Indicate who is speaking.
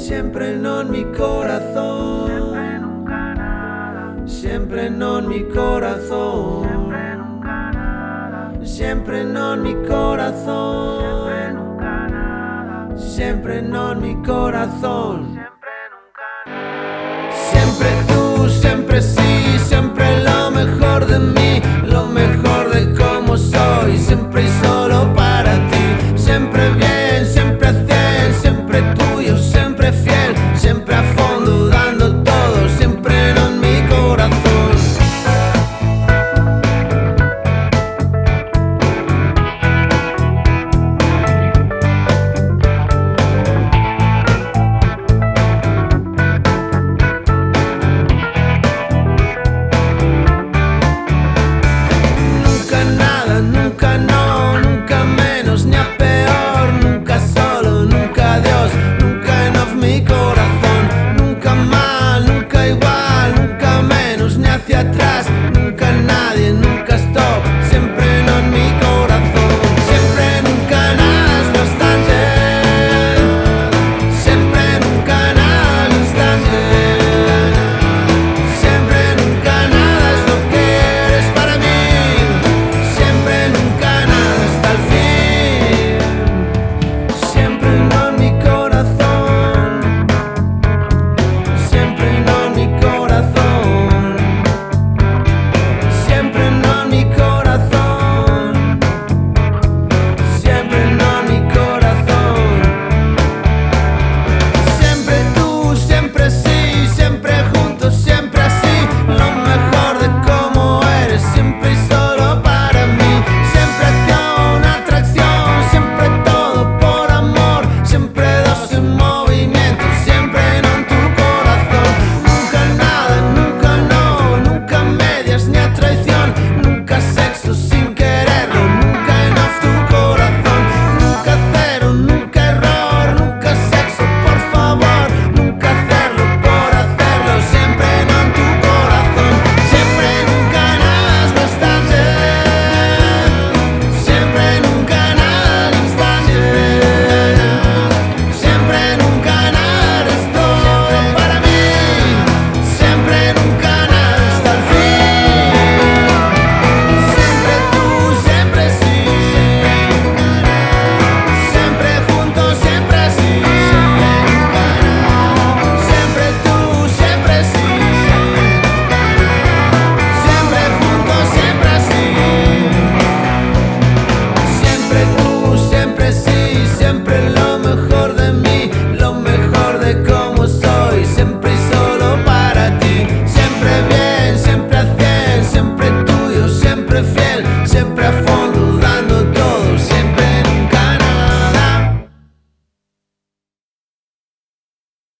Speaker 1: Sempre non mi corazón, sempre non mi corazón, sempre non mi corazón, sempre non mi corazón. Siempre tú, siempre sí, siempre lo mejor de mí, lo mejor de cómo soy, siempre y solo para ti. Siempre bien, siempre a 100, siempre tuyo, siempre fiel, siempre a fondo, dando todo, siempre en mi corazón. Nunca no, nunca menos ni a peor, nunca solo, nunca Dios, nunca enough mi corazón, nunca mal, nunca igual, nunca menos ni hacia atrás, nunca nadie, nunca stop, siempre no en mi corazón, siempre nunca nada es bastante, siempre nunca nada al instante, siempre nunca nada es lo que eres para mí. Traición.